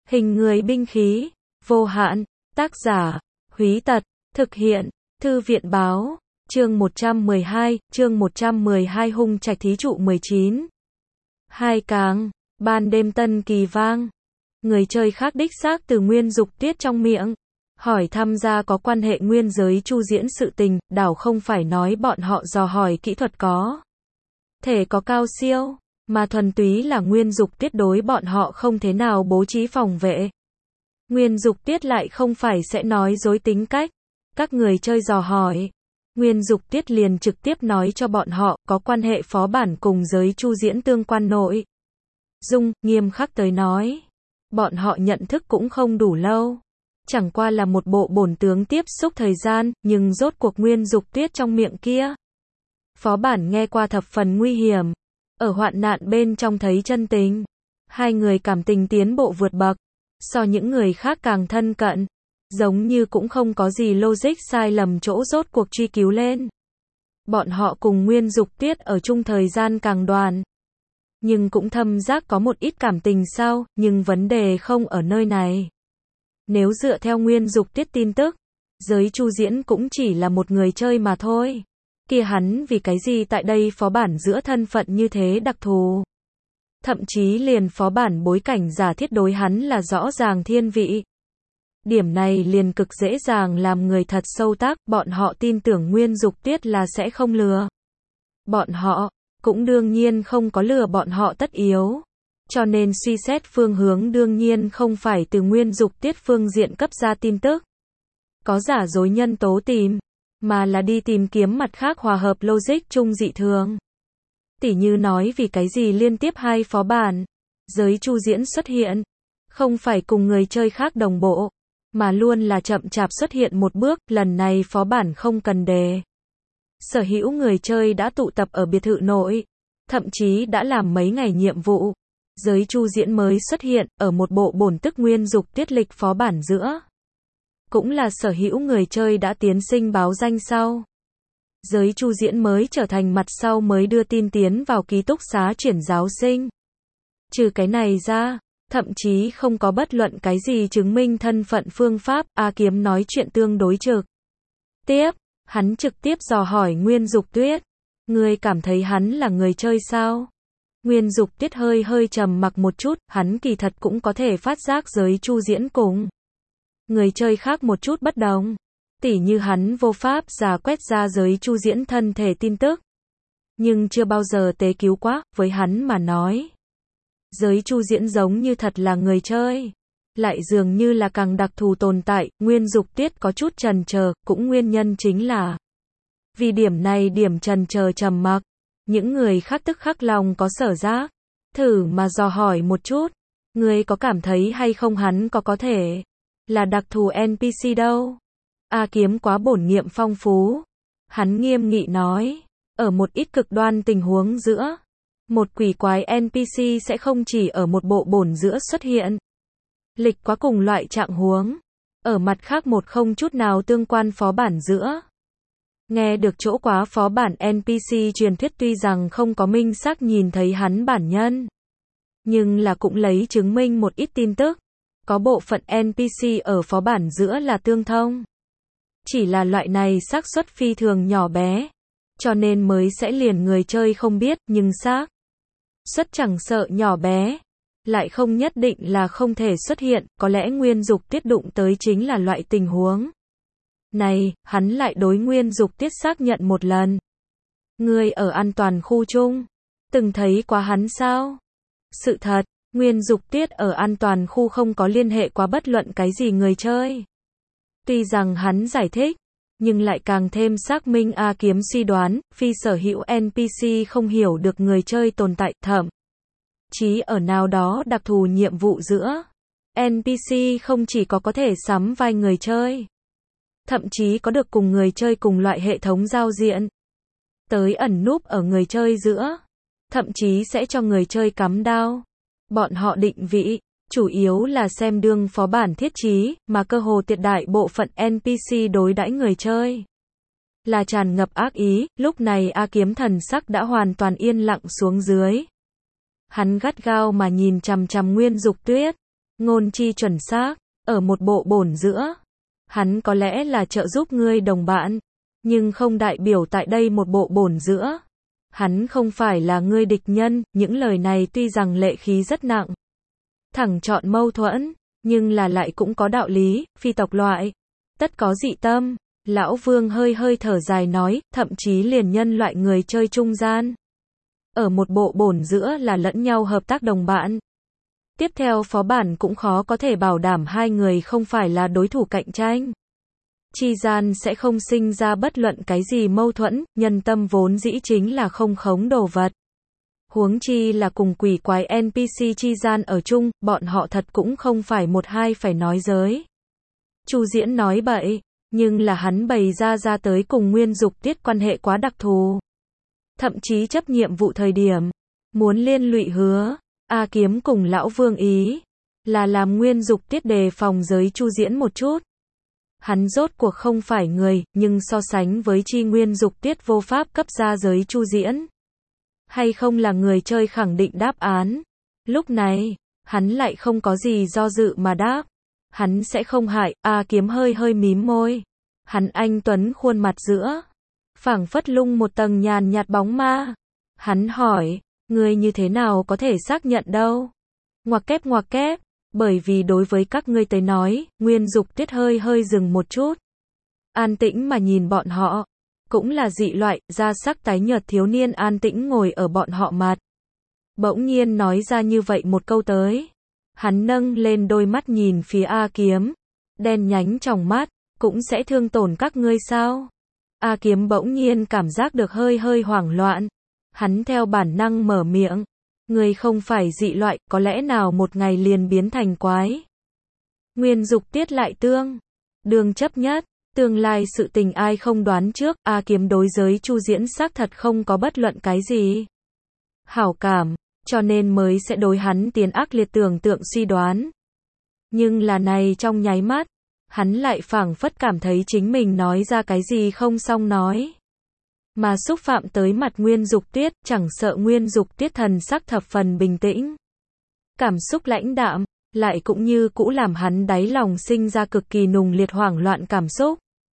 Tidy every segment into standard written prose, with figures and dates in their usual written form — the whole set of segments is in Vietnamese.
Hình người binh khí, vô hạn, tác giả, Húy Tật, thực hiện, Thư viện báo, chương 112 hung trạch thí trụ 19. Hai càng, ban đêm tân kỳ vang. Người chơi khác đích xác từ Nguyên Dục Tuyết trong miệng hỏi tham gia có quan hệ nguyên giới chu diễn sự tình, đảo không phải nói bọn họ dò hỏi kỹ thuật có thể có cao siêu, mà thuần túy là Nguyên Dục Tuyết đối bọn họ không thế nào bố trí phòng vệ. Nguyên Dục Tuyết lại không phải sẽ nói dối tính cách. Các người chơi dò hỏi, Nguyên Dục Tuyết liền trực tiếp nói cho bọn họ có quan hệ phó bản cùng giới chu diễn tương quan nội dung, nghiêm khắc tới nói. Bọn họ nhận thức cũng không đủ lâu. Chẳng qua là một bộ bổn tướng tiếp xúc thời gian, nhưng rốt cuộc Nguyên Dục Tuyết trong miệng kia. Phó bản nghe qua thập phần nguy hiểm. Ở hoạn nạn bên trong thấy chân tình. Hai người cảm tình tiến bộ vượt bậc. So những người khác càng thân cận. Giống như cũng không có gì logic sai lầm chỗ rốt cuộc truy cứu lên. Bọn họ cùng Nguyên Dục Tuyết ở chung thời gian càng đoàn. Nhưng cũng thâm giác có một ít cảm tình sau, nhưng vấn đề không ở nơi này. Nếu dựa theo Nguyên Dục Tuyết tin tức, giới chu diễn cũng chỉ là một người chơi mà thôi. Kia hắn vì cái gì tại đây phó bản giữa thân phận như thế đặc thù. Thậm chí liền phó bản bối cảnh giả thiết đối hắn là rõ ràng thiên vị. Điểm này liền cực dễ dàng làm người thật sâu tác, bọn họ tin tưởng Nguyên Dục Tuyết là sẽ không lừa. Bọn họ cũng đương nhiên không có lừa bọn họ tất yếu. Cho nên suy xét phương hướng đương nhiên không phải từ Nguyên Dục Tuyết phương diện cấp ra tin tức. Có giả dối nhân tố tìm, mà là đi tìm kiếm mặt khác hòa hợp logic chung dị thường. Tỉ như nói vì cái gì liên tiếp hai phó bản, giới chu diễn xuất hiện, không phải cùng người chơi khác đồng bộ, mà luôn là chậm chạp xuất hiện một bước, lần này phó bản không cần đề. Sở hữu người chơi đã tụ tập ở biệt thự nội, thậm chí đã làm mấy ngày nhiệm vụ. Giới chu diễn mới xuất hiện, ở một bộ bổn tức Nguyên Dục Tuyết lịch phó bản giữa. Cũng là sở hữu người chơi đã tiến sinh báo danh sau. Giới chu diễn mới trở thành mặt sau mới đưa tin tiến vào ký túc xá chuyển giáo sinh. Trừ cái này ra, thậm chí không có bất luận cái gì chứng minh thân phận phương pháp, A Kiếm nói chuyện tương đối trực tiếp, hắn trực tiếp dò hỏi Nguyên Dục Tuyết, ngươi cảm thấy hắn là người chơi sao? Nguyên Dục Tuyết hơi trầm mặc một chút, hắn kỳ thật cũng có thể phát giác giới chu diễn cùng người chơi khác một chút bất đồng. Tỉ như hắn vô pháp giả quét ra giới chu diễn thân thể tin tức. Nhưng chưa bao giờ tế cứu quá, với hắn mà nói. Giới chu diễn giống như thật là người chơi. Lại dường như là càng đặc thù tồn tại, Nguyên Dục Tuyết có chút chần chờ, cũng nguyên nhân chính là vì điểm này điểm chần chờ trầm mặc. Những người khác tức khắc lòng có sở giác. Thử mà dò hỏi một chút. Ngươi có cảm thấy hay không hắn có thể là đặc thù NPC đâu? A Kiếm quá bổn nghiệm phong phú. Hắn nghiêm nghị nói. Ở một ít cực đoan tình huống giữa. Một quỷ quái NPC sẽ không chỉ ở một bộ bổn giữa xuất hiện. Lịch quá cùng loại trạng huống. Ở mặt khác một không chút nào tương quan phó bản giữa. Nghe được chỗ quá phó bản NPC truyền thuyết tuy rằng không có minh xác nhìn thấy hắn bản nhân. Nhưng là cũng lấy chứng minh một ít tin tức. Có bộ phận NPC ở phó bản giữa là tương thông. Chỉ là loại này xác suất phi thường nhỏ bé. Cho nên mới sẽ liền người chơi không biết, nhưng xác suất chẳng sợ nhỏ bé. Lại không nhất định là không thể xuất hiện, có lẽ Nguyên Dục Tuyết đụng tới chính là loại tình huống này, hắn lại đối Nguyên Dục Tuyết xác nhận một lần. Ngươi ở an toàn khu chung, từng thấy quá hắn sao? Sự thật, Nguyên Dục Tuyết ở an toàn khu không có liên hệ quá bất luận cái gì người chơi. Tuy rằng hắn giải thích, nhưng lại càng thêm xác minh A Kiếm suy đoán, phi sở hữu NPC không hiểu được người chơi tồn tại, thậm chí ở nào đó đặc thù nhiệm vụ giữa. NPC không chỉ có thể sắm vai người chơi. Thậm chí có được cùng người chơi cùng loại hệ thống giao diện. Tới ẩn núp ở người chơi giữa. Thậm chí sẽ cho người chơi cắm đao. Bọn họ định vị, chủ yếu là xem đương phó bản thiết trí, mà cơ hồ tuyệt đại bộ phận NPC đối đãi người chơi. Là tràn ngập ác ý, lúc này A Kiếm thần sắc đã hoàn toàn yên lặng xuống dưới. Hắn gắt gao mà nhìn chằm chằm Nguyên Dục Tuyết. Ngôn chi chuẩn xác, ở một bộ bổn giữa. Hắn có lẽ là trợ giúp ngươi đồng bạn, nhưng không đại biểu tại đây một bộ bổn giữa. Hắn không phải là ngươi địch nhân, những lời này tuy rằng lệ khí rất nặng, thẳng chọn mâu thuẫn, nhưng là lại cũng có đạo lý, phi tộc loại, tất có dị tâm. Lão Vương hơi hơi thở dài nói, thậm chí liền nhân loại người chơi trung gian. Ở một bộ bổn giữa là lẫn nhau hợp tác đồng bạn. Tiếp theo phó bản cũng khó có thể bảo đảm hai người không phải là đối thủ cạnh tranh. Chi gian sẽ không sinh ra bất luận cái gì mâu thuẫn, nhân tâm vốn dĩ chính là không khống đồ vật. Huống chi là cùng quỷ quái NPC chi gian ở chung, bọn họ thật cũng không phải một hai phải nói giới. Chu Diễn nói bậy, nhưng là hắn bày ra tới cùng Nguyên Dục Tiết quan hệ quá đặc thù. Thậm chí chấp nhiệm vụ thời điểm, muốn liên lụy Hứa A Kiếm cùng Lão Vương ý, là làm Nguyên Dục Tiết đề phòng giới Chu Diễn một chút. Hắn rốt cuộc không phải người, nhưng so sánh với chi Nguyên Dục Tiết vô pháp cấp ra giới Chu Diễn. Hay không là người chơi khẳng định đáp án. Lúc này, hắn lại không có gì do dự mà đáp. Hắn sẽ không hại, A Kiếm hơi hơi mím môi. Hắn anh tuấn khuôn mặt giữa, phảng phất lung một tầng nhàn nhạt bóng ma. Hắn hỏi, ngươi như thế nào có thể xác nhận đâu? Ngoặc kép, bởi vì đối với các ngươi tới nói, Nguyên Dục Tiết hơi hơi dừng một chút. An tĩnh mà nhìn bọn họ. Cũng là dị loại, da sắc tái nhợt thiếu niên an tĩnh ngồi ở bọn họ mặt. Bỗng nhiên nói ra như vậy một câu tới. Hắn nâng lên đôi mắt nhìn phía A Kiếm. Đen nhánh trong mắt, cũng sẽ thương tổn các ngươi sao? A Kiếm bỗng nhiên cảm giác được hơi hơi hoảng loạn. Hắn theo bản năng mở miệng. Ngươi không phải dị loại, có lẽ nào một ngày liền biến thành quái. Nguyên Dục Tiết lại đường chấp nhất. Tương lai sự tình ai không đoán trước, A Kiếm đối giới Chu Diễn xác thật không có bất luận cái gì hảo cảm, cho nên mới sẽ đối hắn tiến ác liệt tưởng tượng suy đoán. Nhưng là này trong nháy mắt, hắn lại phảng phất cảm thấy chính mình nói ra cái gì không xong nói. Mà xúc phạm tới mặt Nguyên Dục Tiết, chẳng sợ Nguyên Dục Tiết thần sắc thập phần bình tĩnh. Cảm xúc lãnh đạm, lại cũng như cũ làm hắn đáy lòng sinh ra cực kỳ nùng liệt hoảng loạn cảm xúc.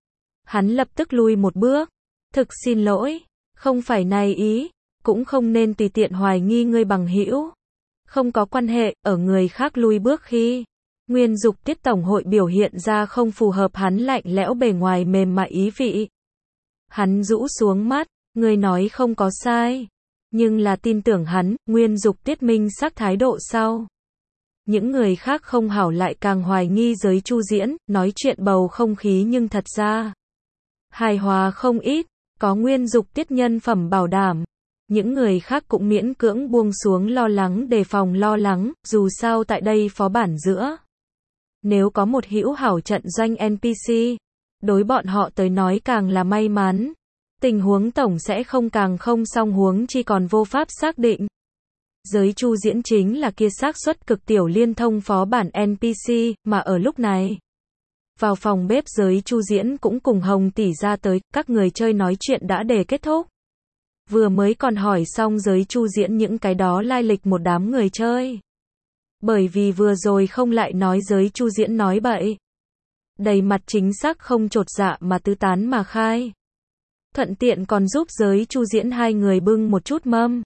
Hắn lập tức lui một bước. Thực xin lỗi, không phải này ý, cũng không nên tùy tiện hoài nghi ngươi bằng hữu. Không có quan hệ, ở người khác lui bước khi Nguyên Dục Tiết tổng hội biểu hiện ra không phù hợp hắn lạnh lẽo bề ngoài mềm mại ý vị. Hắn rũ xuống mắt, ngươi nói không có sai, nhưng là tin tưởng hắn, Nguyên Dục Tiết minh xác thái độ sau. Những người khác không hảo lại càng hoài nghi giới Chu Diễn, nói chuyện bầu không khí nhưng thật ra hài hòa không ít, có Nguyên Dục Tiết nhân phẩm bảo đảm. Những người khác cũng miễn cưỡng buông xuống lo lắng đề phòng lo lắng, dù sao tại đây phó bản giữa. Nếu có một hữu hảo trận doanh NPC, đối bọn họ tới nói càng là may mắn. Tình huống tổng sẽ không càng không song huống chi còn vô pháp xác định. Giới Chu Diễn chính là kia xác suất cực tiểu liên thông phó bản NPC, mà ở lúc này. Vào phòng bếp giới Chu Diễn cũng cùng Hồng tỷ ra tới, các người chơi nói chuyện đã để kết thúc. Vừa mới còn hỏi xong giới Chu Diễn những cái đó lai lịch một đám người chơi. Bởi vì vừa rồi không lại nói giới Chu Diễn nói bậy. Đầy mặt chính xác không chột dạ mà tứ tán mà khai. Thuận tiện còn giúp giới Chu Diễn hai người bưng một chút mâm.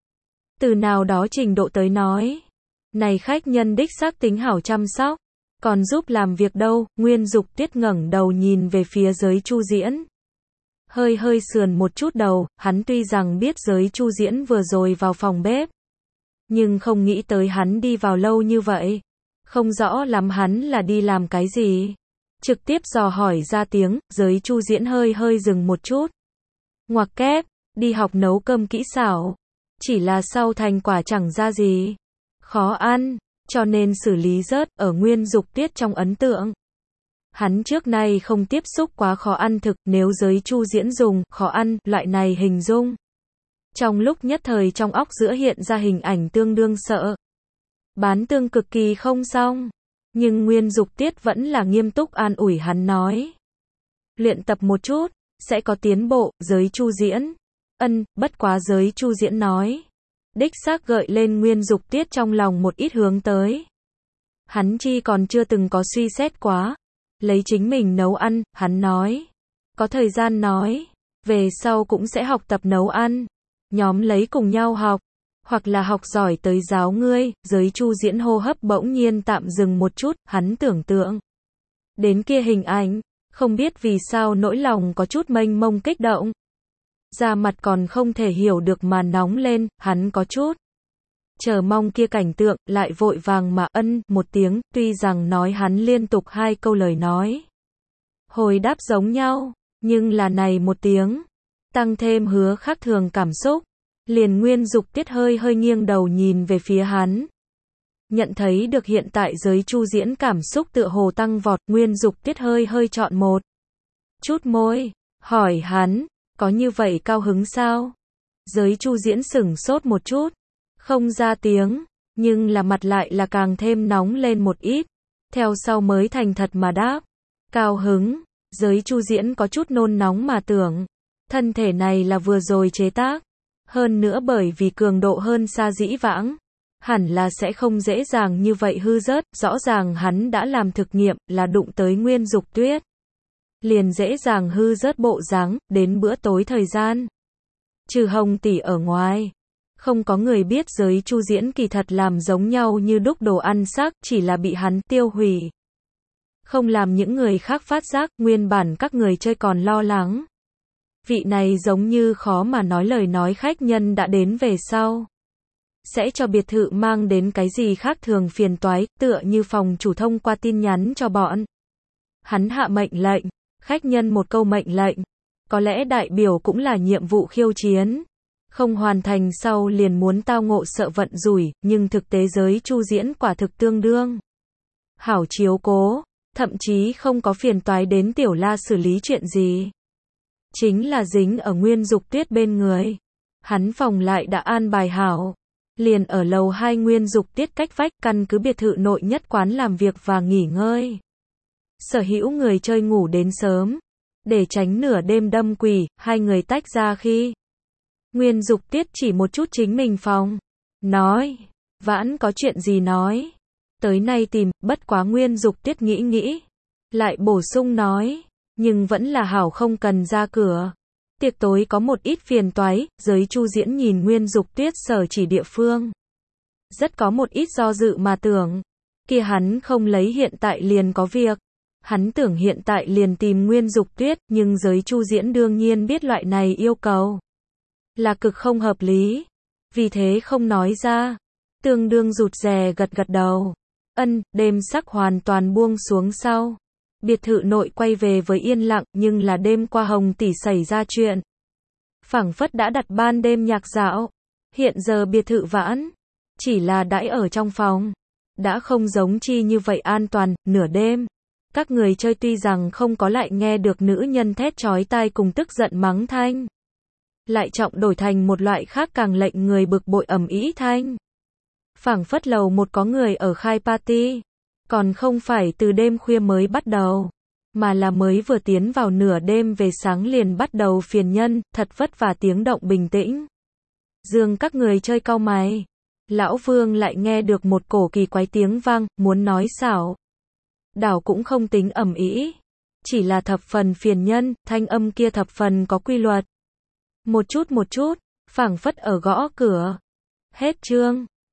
Từ nào đó trình độ tới nói. Này khách nhân đích xác tính hảo chăm sóc. Còn giúp làm việc đâu, Nguyên Dục Tiết ngẩng đầu nhìn về phía giới Chu Diễn. Hơi hơi sườn một chút đầu, hắn tuy rằng biết giới Chu Diễn vừa rồi vào phòng bếp. Nhưng không nghĩ tới hắn đi vào lâu như vậy. Không rõ lắm hắn là đi làm cái gì. Trực tiếp dò hỏi ra tiếng, giới Chu Diễn hơi hơi dừng một chút. Ngoặc kép, đi học nấu cơm kỹ xảo. Chỉ là sau thành quả chẳng ra gì. Khó ăn, cho nên xử lý rớt ở Nguyên Dục Tiết trong ấn tượng. Hắn trước nay không tiếp xúc quá khó ăn thực, nếu giới Chu Diễn dùng khó ăn loại này hình dung. Trong lúc nhất thời trong óc giữa hiện ra hình ảnh tương đương sợ. Bán tương cực kỳ không xong. Nhưng Nguyên Dục Tiết vẫn là nghiêm túc an ủi hắn nói. Luyện tập một chút, sẽ có tiến bộ, giới Chu Diễn. Bất quá giới Chu Diễn nói. Đích xác gợi lên Nguyên Dục Tiết trong lòng một ít hướng tới. Hắn chi còn chưa từng có suy xét quá. Lấy chính mình nấu ăn, hắn nói. Có thời gian nói. Về sau cũng sẽ học tập nấu ăn. Nhóm lấy cùng nhau học. Hoặc là học giỏi tới giáo ngươi. Giới Chu Diễn hô hấp bỗng nhiên tạm dừng một chút. Hắn tưởng tượng đến kia hình ảnh. Không biết vì sao nỗi lòng có chút mênh mông kích động. Da mặt còn không thể hiểu được mà nóng lên. Hắn có chút chờ mong kia cảnh tượng, lại vội vàng mà ân một tiếng, tuy rằng nói hắn liên tục 2 câu lời nói. Hồi đáp giống nhau, nhưng là này một tiếng, tăng thêm hứa khác thường cảm xúc. Liền Nguyên Dục Tiết hơi hơi nghiêng đầu nhìn về phía hắn. Nhận thấy được hiện tại giới Chu Diễn cảm xúc tựa hồ tăng vọt, Nguyên Dục Tiết hơi hơi chọn một chút môi, hỏi hắn, có như vậy cao hứng sao? Giới Chu Diễn sửng sốt một chút. Không ra tiếng, nhưng là mặt lại là càng thêm nóng lên một ít. Theo sau mới thành thật mà đáp. Cao hứng, giới Chu Diễn có chút nôn nóng mà tưởng. Thân thể này là vừa rồi chế tác. Hơn nữa bởi vì cường độ hơn xa dĩ vãng. Hẳn là sẽ không dễ dàng như vậy hư rớt. Rõ ràng hắn đã làm thực nghiệm là đụng tới Nguyên Dục Tuyết. Liền dễ dàng hư rớt bộ dáng, đến bữa tối thời gian. Trừ Hồng tỷ ở ngoài. Không có người biết giới Chu Diễn kỳ thật làm giống nhau như đúc đồ ăn xác, chỉ là bị hắn tiêu hủy. Không làm những người khác phát giác, nguyên bản các người chơi còn lo lắng. Vị này giống như khó mà nói lời nói khách nhân đã đến về sau. Sẽ cho biệt thự mang đến cái gì khác thường phiền toái, tựa như phòng chủ thông qua tin nhắn cho bọn. Hắn hạ mệnh lệnh, khách nhân một câu mệnh lệnh. Có lẽ đại biểu cũng là nhiệm vụ khiêu chiến. Không hoàn thành sau liền muốn tao ngộ sợ vận rủi, nhưng thực tế giới Chu Diễn quả thực tương đương hảo chiếu cố, thậm chí không có phiền toái đến Tiểu La xử lý chuyện gì. Chính là dính ở Nguyên Dục Tuyết bên người. Hắn phòng lại đã an bài hảo. Liền ở lầu 2 Nguyên Dục Tuyết cách vách, căn cứ biệt thự nội nhất quán làm việc và nghỉ ngơi. Sở hữu người chơi ngủ đến sớm. Để tránh nửa đêm đâm quỷ, hai người tách ra khi Nguyên Dục Tiết chỉ một chút chính mình phòng. Nói, Vãn có chuyện gì nói. Tới nay tìm, bất quá Nguyên Dục Tiết nghĩ. Lại bổ sung nói, nhưng vẫn là hảo không cần ra cửa. Tiệc tối có một ít phiền toái, giới Chu Diễn nhìn Nguyên Dục Tiết sở chỉ địa phương. Rất có một ít do dự mà tưởng. Kia hắn không lấy hiện tại liền có việc. Hắn tưởng hiện tại liền tìm Nguyên Dục Tuyết, nhưng giới Chu Diễn đương nhiên biết loại này yêu cầu là cực không hợp lý. Vì thế không nói ra. Tương đương rụt rè gật đầu. Đêm sắc hoàn toàn buông xuống sau. Biệt thự nội quay về với yên lặng, nhưng là đêm qua Hồng tỷ xảy ra chuyện. Phảng phất đã đặt ban đêm nhạc dạo. Hiện giờ biệt thự Vãn chỉ là đãi ở trong phòng. Đã không giống chi như vậy an toàn, nửa đêm. Các người chơi tuy rằng không có lại nghe được nữ nhân thét chói tai cùng tức giận mắng thanh. Lại trọng đổi thành một loại khác càng lệnh người bực bội ầm ĩ thanh. Phảng phất lầu một có người ở khai party. Còn không phải từ đêm khuya mới bắt đầu. Mà là mới vừa tiến vào nửa đêm về sáng liền bắt đầu phiền nhân, thật vất vả tiếng động bình tĩnh. Dương các người chơi cau mày. Lão Vương lại nghe được một cổ kỳ quái tiếng vang, muốn nói xảo. Đảo cũng không tính ầm ĩ. Chỉ là thập phần phiền nhân, thanh âm kia thập phần có quy luật. Một chút, phảng phất ở gõ cửa. Hết chương.